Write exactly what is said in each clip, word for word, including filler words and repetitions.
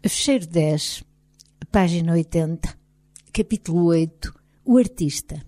Fecheiro dez, página oitenta, capítulo oito, o artista.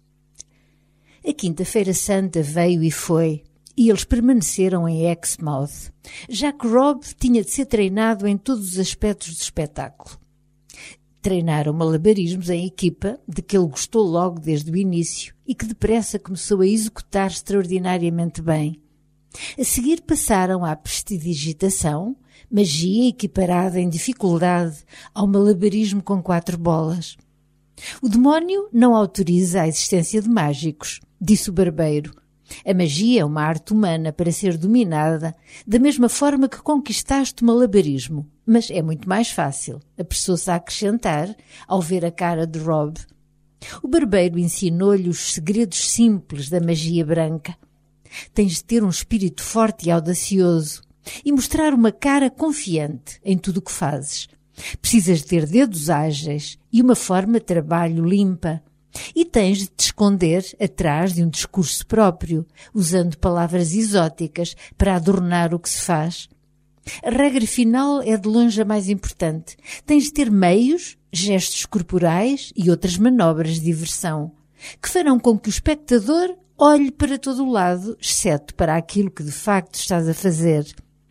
A quinta-feira santa veio e foi, e eles permaneceram em Exmouth, já que Rob tinha de ser treinado em todos os aspectos do espetáculo. Treinaram malabarismos em equipa, de que ele gostou logo desde o início e que depressa começou a executar extraordinariamente bem. A seguir passaram à prestidigitação, magia equiparada em dificuldade ao malabarismo com quatro bolas. O demónio não autoriza a existência de mágicos, disse o barbeiro. A magia é uma arte humana para ser dominada, da mesma forma que conquistaste o malabarismo, mas é muito mais fácil, apressou-se a acrescentar, ao ver a cara de Rob. O barbeiro ensinou-lhe os segredos simples da magia branca. Tens de ter um espírito forte e audacioso e mostrar uma cara confiante em tudo o que fazes. Precisas de ter dedos ágeis e uma forma de trabalho limpa. E tens de te esconder atrás de um discurso próprio, usando palavras exóticas para adornar o que se faz. A regra final é de longe a mais importante. Tens de ter meios, gestos corporais e outras manobras de diversão, que farão com que o espectador olhe para todo o lado, exceto para aquilo que de facto estás a fazer.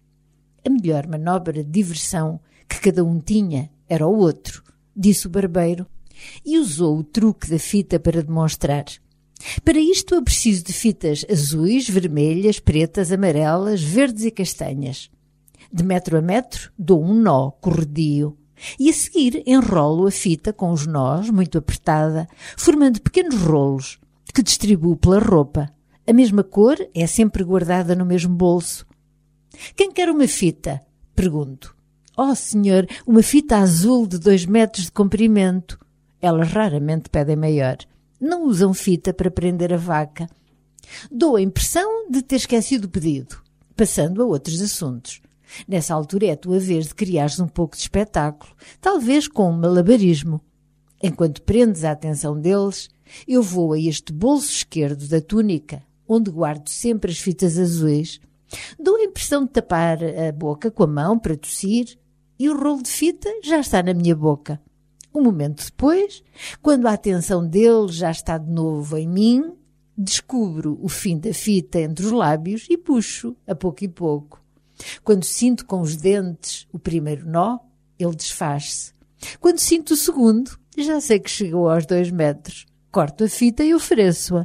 A melhor manobra de diversão que cada um tinha era o outro, disse o barbeiro, e usou o truque da fita para demonstrar. Para isto eu preciso de fitas azuis, vermelhas, pretas, amarelas, verdes e castanhas. De metro a metro dou um nó corredio e a seguir enrolo a fita com os nós muito apertada, formando pequenos rolos que distribuo pela roupa. A mesma cor é sempre guardada no mesmo bolso. Quem quer uma fita? Pergunto. Oh, senhor, uma fita azul de dois metros de comprimento. Elas raramente pedem maior. Não usam fita para prender a vaca. Dou a impressão de ter esquecido o pedido, passando a outros assuntos. Nessa altura é a tua vez de criares um pouco de espetáculo, talvez com um malabarismo. Enquanto prendes a atenção deles, eu vou a este bolso esquerdo da túnica, onde guardo sempre as fitas azuis. Dou a impressão de tapar a boca com a mão para tossir e o rolo de fita já está na minha boca. Um momento depois, quando a atenção deles já está de novo em mim, descubro o fim da fita entre os lábios e puxo, a pouco e pouco. Quando sinto com os dentes o primeiro nó, ele desfaz-se. Quando sinto o segundo, já sei que chegou aos dois metros. Corto a fita e ofereço-a.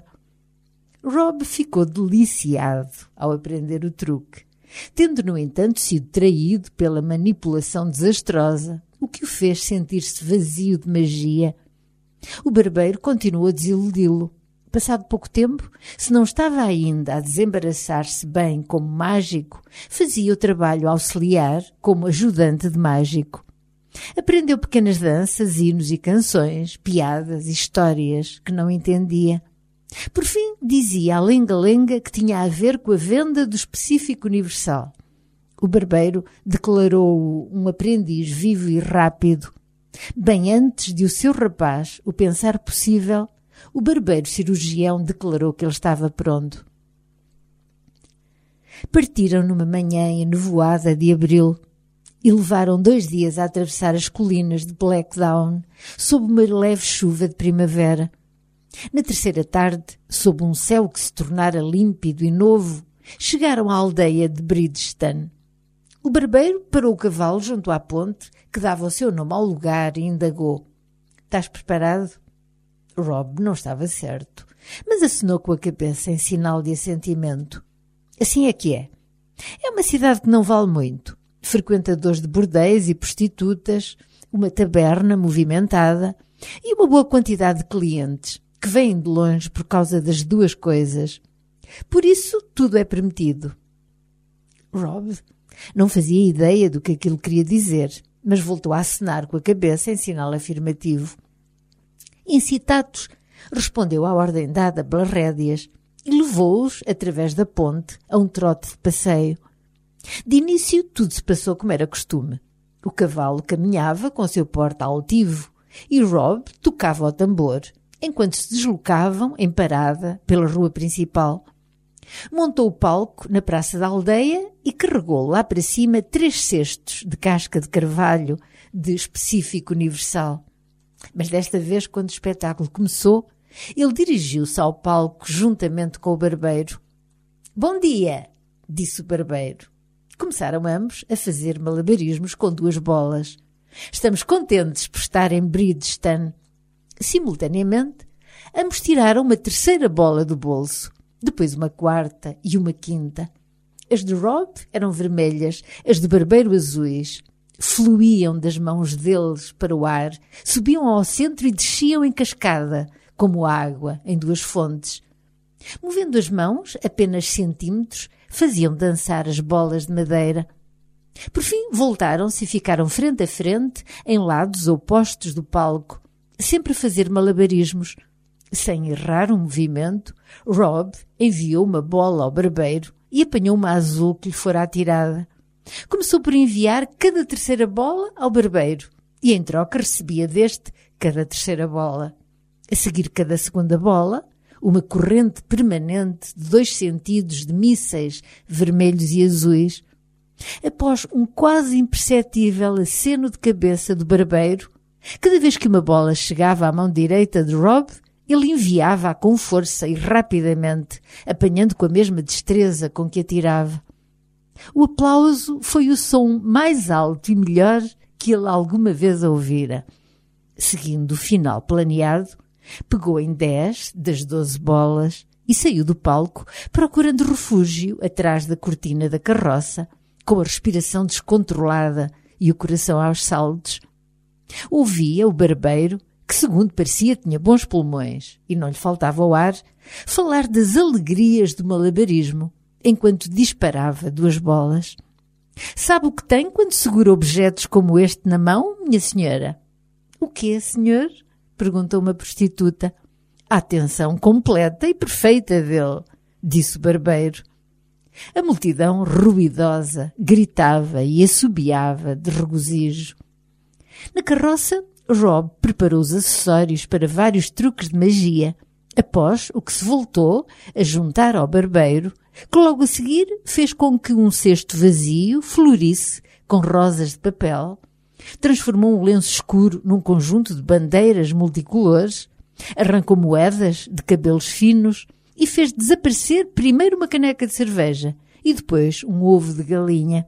Rob ficou deliciado ao aprender o truque, tendo, no entanto, sido traído pela manipulação desastrosa, o que o fez sentir-se vazio de magia. O barbeiro continuou a desiludi-lo. Passado pouco tempo, se não estava ainda a desembaraçar-se bem como mágico, fazia o trabalho auxiliar como ajudante de mágico. Aprendeu pequenas danças, hinos e canções, piadas e histórias que não entendia. Por fim, dizia a lenga-lenga que tinha a ver com a venda do específico universal. O barbeiro declarou-o um aprendiz vivo e rápido. Bem antes de o seu rapaz o pensar possível, o barbeiro cirurgião declarou que ele estava pronto. Partiram numa manhã enevoada de abril e levaram dois dias a atravessar as colinas de Blackdown sob uma leve chuva de primavera. Na terceira tarde, sob um céu que se tornara límpido e novo, chegaram à aldeia de Bridgestone. O barbeiro parou o cavalo junto à ponte que dava o seu nome ao lugar e indagou. Estás preparado? Rob não estava certo, mas acenou com a cabeça em sinal de assentimento. Assim é que é. É uma cidade que não vale muito. Frequentadores de bordéis e prostitutas, uma taberna movimentada e uma boa quantidade de clientes que vêm de longe por causa das duas coisas. Por isso, tudo é permitido. Rob não fazia ideia do que aquilo queria dizer, mas voltou a acenar com a cabeça em sinal afirmativo. Incitados, respondeu à ordem dada pelas rédeas e levou-os, através da ponte, a um trote de passeio. De início, tudo se passou como era costume. O cavalo caminhava com seu porte altivo e Rob tocava o tambor, enquanto se deslocavam, em parada, pela rua principal. Montou o palco na praça da aldeia e carregou lá para cima três cestos de casca de carvalho de específico universal. Mas desta vez, quando o espetáculo começou, ele dirigiu-se ao palco juntamente com o barbeiro. «Bom dia!» disse o barbeiro. Começaram ambos a fazer malabarismos com duas bolas. «Estamos contentes por estar em Bridgestone». Simultaneamente, ambos tiraram uma terceira bola do bolso, depois uma quarta e uma quinta. As de Rob eram vermelhas, as de barbeiro azuis. Fluíam das mãos deles para o ar, subiam ao centro e desciam em cascada, como água em duas fontes. Movendo as mãos, apenas centímetros, faziam dançar as bolas de madeira. Por fim, voltaram-se e ficaram frente a frente, em lados opostos do palco, sempre a fazer malabarismos. Sem errar um movimento, Rob enviou uma bola ao barbeiro e apanhou uma azul que lhe fora atirada. Começou por enviar cada terceira bola ao barbeiro e, em troca, recebia deste cada terceira bola. A seguir cada segunda bola, uma corrente permanente de dois sentidos de mísseis vermelhos e azuis. Após um quase imperceptível aceno de cabeça do barbeiro, cada vez que uma bola chegava à mão direita de Rob, ele enviava-a com força e rapidamente, apanhando com a mesma destreza com que atirava. O aplauso foi o som mais alto e melhor que ele alguma vez ouvira. Seguindo o final planeado, pegou em dez das doze bolas e saiu do palco, procurando refúgio atrás da cortina da carroça, com a respiração descontrolada e o coração aos saltos. Ouvia o barbeiro, que segundo parecia tinha bons pulmões e não lhe faltava o ar, falar das alegrias do malabarismo, enquanto disparava duas bolas. «Sabe o que tem quando segura objetos como este na mão, minha senhora?» «O quê, senhor?» perguntou uma prostituta. «A atenção completa e perfeita dele», disse o barbeiro. A multidão ruidosa gritava e assobiava de regozijo. Na carroça, Rob preparou os acessórios para vários truques de magia, após o que se voltou a juntar ao barbeiro, que logo a seguir fez com que um cesto vazio florisse com rosas de papel, transformou um lenço escuro num conjunto de bandeiras multicolores, arrancou moedas de cabelos finos e fez desaparecer primeiro uma caneca de cerveja e depois um ovo de galinha.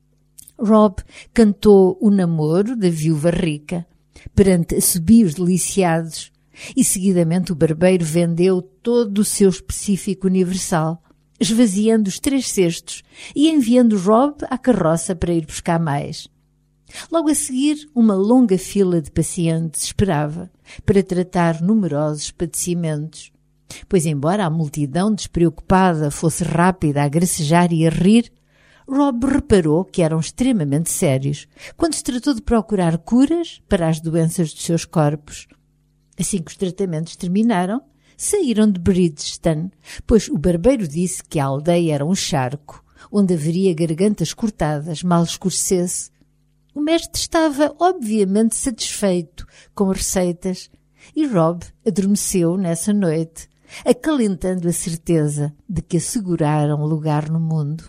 Rob cantou o namoro da viúva rica perante assobios deliciados e seguidamente o barbeiro vendeu todo o seu específico universal, esvaziando os três cestos e enviando Rob à carroça para ir buscar mais. Logo a seguir, uma longa fila de pacientes esperava para tratar numerosos padecimentos, pois embora a multidão despreocupada fosse rápida a gracejar e a rir, Rob reparou que eram extremamente sérios quando se tratou de procurar curas para as doenças dos seus corpos. Assim que os tratamentos terminaram, saíram de Bridgestone, pois o barbeiro disse que a aldeia era um charco, onde haveria gargantas cortadas mal escurecesse. O mestre estava obviamente satisfeito com as receitas e Rob adormeceu nessa noite, acalentando a certeza de que asseguraram lugar no mundo.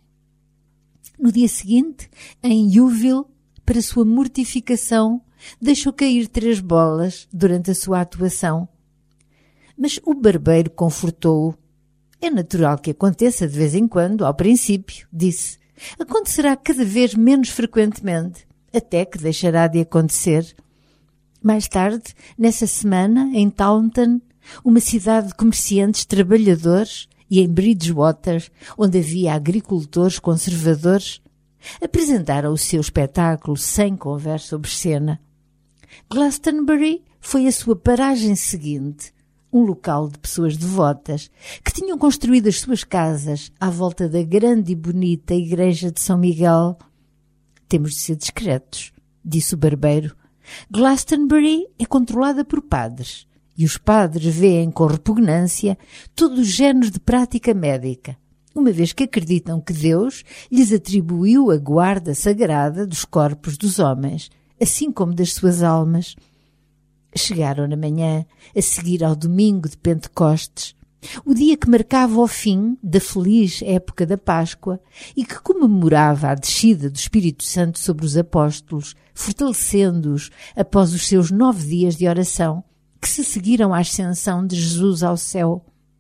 No dia seguinte, em Yeovil, para sua mortificação, deixou cair três bolas durante a sua atuação. Mas o barbeiro confortou-o. É natural que aconteça de vez em quando, ao princípio, disse. Acontecerá cada vez menos frequentemente, até que deixará de acontecer. Mais tarde, nessa semana, em Taunton, uma cidade de comerciantes trabalhadores, e em Bridgewater, onde havia agricultores conservadores, apresentaram o seu espetáculo sem conversa obscena. Glastonbury foi a sua paragem seguinte, um local de pessoas devotas que tinham construído as suas casas à volta da grande e bonita igreja de São Miguel. Temos de ser discretos, disse o barbeiro. Glastonbury é controlada por padres, e os padres veem com repugnância todo o género de prática médica, uma vez que acreditam que Deus lhes atribuiu a guarda sagrada dos corpos dos homens, assim como das suas almas. Chegaram na manhã a seguir ao domingo de Pentecostes O dia que marcava o fim da feliz época da Páscoa e que comemorava a descida do Espírito Santo sobre os apóstolos, fortalecendo-os após os seus nove dias de oração, que se seguiram à ascensão de Jesus ao céu.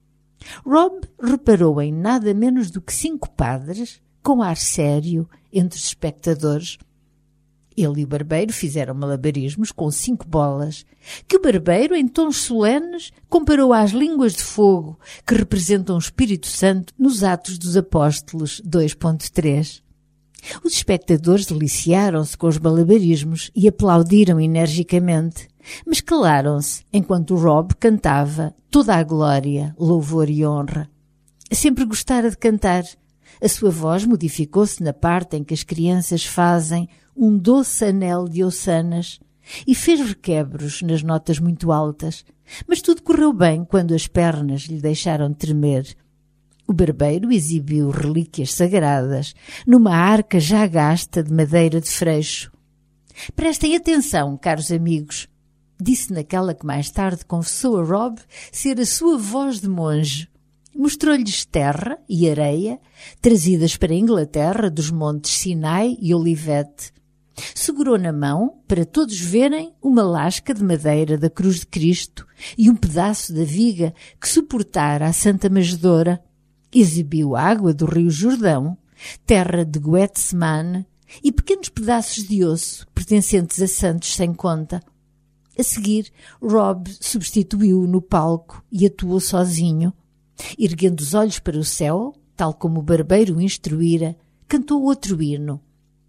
Rob reparou em nada menos do que cinco padres, com ar sério, entre os espectadores. Ele e o barbeiro fizeram malabarismos com cinco bolas, que o barbeiro, em tons solenes, comparou às línguas de fogo que representam o Espírito Santo nos Atos dos Apóstolos dois ponto três. Os espectadores deliciaram-se com os malabarismos e aplaudiram energicamente, mas calaram-se enquanto o Rob cantava toda a glória, louvor e honra. Sempre gostara de cantar. A sua voz modificou-se na parte em que as crianças fazem um doce anel de ossanas e fez requebros nas notas muito altas, mas tudo correu bem quando as pernas lhe deixaram de tremer. O barbeiro exibiu relíquias sagradas numa arca já gasta de madeira de freixo. Prestem atenção, caros amigos, disse naquela que mais tarde confessou a Rob ser a sua voz de monge. Mostrou-lhes terra e areia, trazidas para a Inglaterra dos montes Sinai e Olivete. Segurou na mão, para todos verem, uma lasca de madeira da cruz de Cristo e um pedaço da viga que suportara a Santa Manjedoura. Exibiu água do rio Jordão, terra de Getsemane e pequenos pedaços de osso pertencentes a santos sem conta. A seguir, Rob substituiu-o no palco e atuou sozinho. Erguendo os olhos para o céu, tal como o barbeiro o instruíra, cantou outro hino.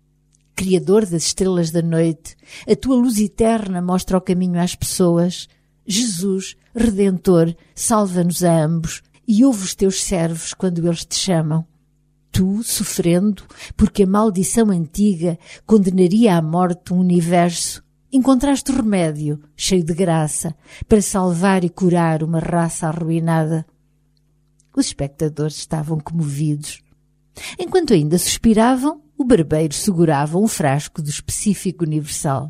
Criador das estrelas da noite, a tua luz eterna mostra o caminho às pessoas. Jesus, Redentor, salva-nos a ambos e ouve os teus servos quando eles te chamam. Tu, sofrendo, porque a maldição antiga condenaria à morte um universo, encontraste o remédio, cheio de graça, para salvar e curar uma raça arruinada. Os espectadores estavam comovidos. Enquanto ainda suspiravam, o barbeiro segurava um frasco do específico universal.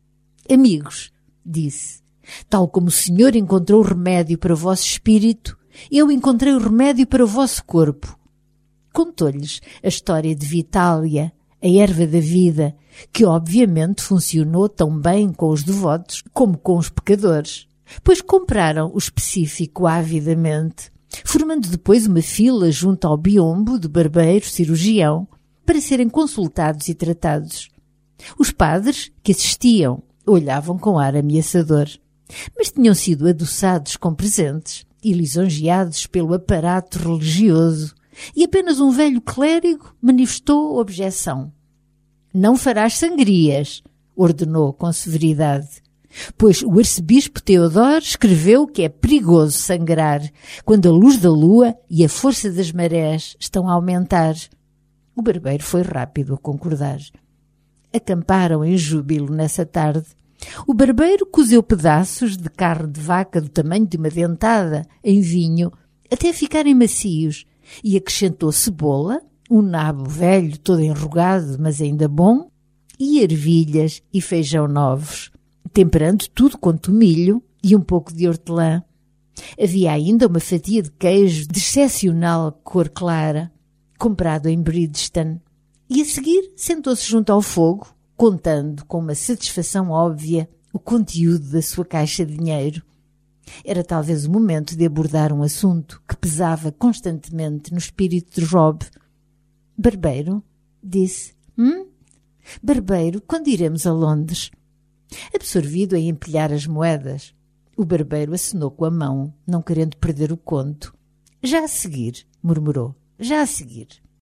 Amigos, disse, tal como o Senhor encontrou o remédio para o vosso espírito, eu encontrei o remédio para o vosso corpo. Contou-lhes a história de Vitália, a erva da vida, que obviamente funcionou tão bem com os devotos como com os pecadores, pois compraram o específico avidamente, formando depois uma fila junto ao biombo do barbeiro cirurgião para serem consultados e tratados. Os padres, que assistiam, olhavam com ar ameaçador, mas tinham sido adoçados com presentes e lisonjeados pelo aparato religioso, e apenas um velho clérigo manifestou objeção. Não farás sangrias, ordenou com severidade, pois o arcebispo Teodoro escreveu que é perigoso sangrar quando a luz da lua e a força das marés estão a aumentar. O barbeiro foi rápido a concordar. Acamparam em júbilo nessa tarde. O barbeiro cozeu pedaços de carne de vaca do tamanho de uma dentada em vinho até ficarem macios e acrescentou cebola, um nabo velho todo enrugado mas ainda bom, e ervilhas e feijão novos, temperando tudo com tomilho e um pouco de hortelã. Havia ainda uma fatia de queijo de excepcional cor clara, comprado em Bridgestone, e a seguir sentou-se junto ao fogo, contando com uma satisfação óbvia o conteúdo da sua caixa de dinheiro. Era talvez o momento de abordar um assunto que pesava constantemente no espírito de Rob. Barbeiro, disse. Hum? Barbeiro, quando iremos a Londres? Absorvido em empilhar as moedas, o barbeiro acenou com a mão, não querendo perder o conto. Já a seguir, murmurou, já a seguir.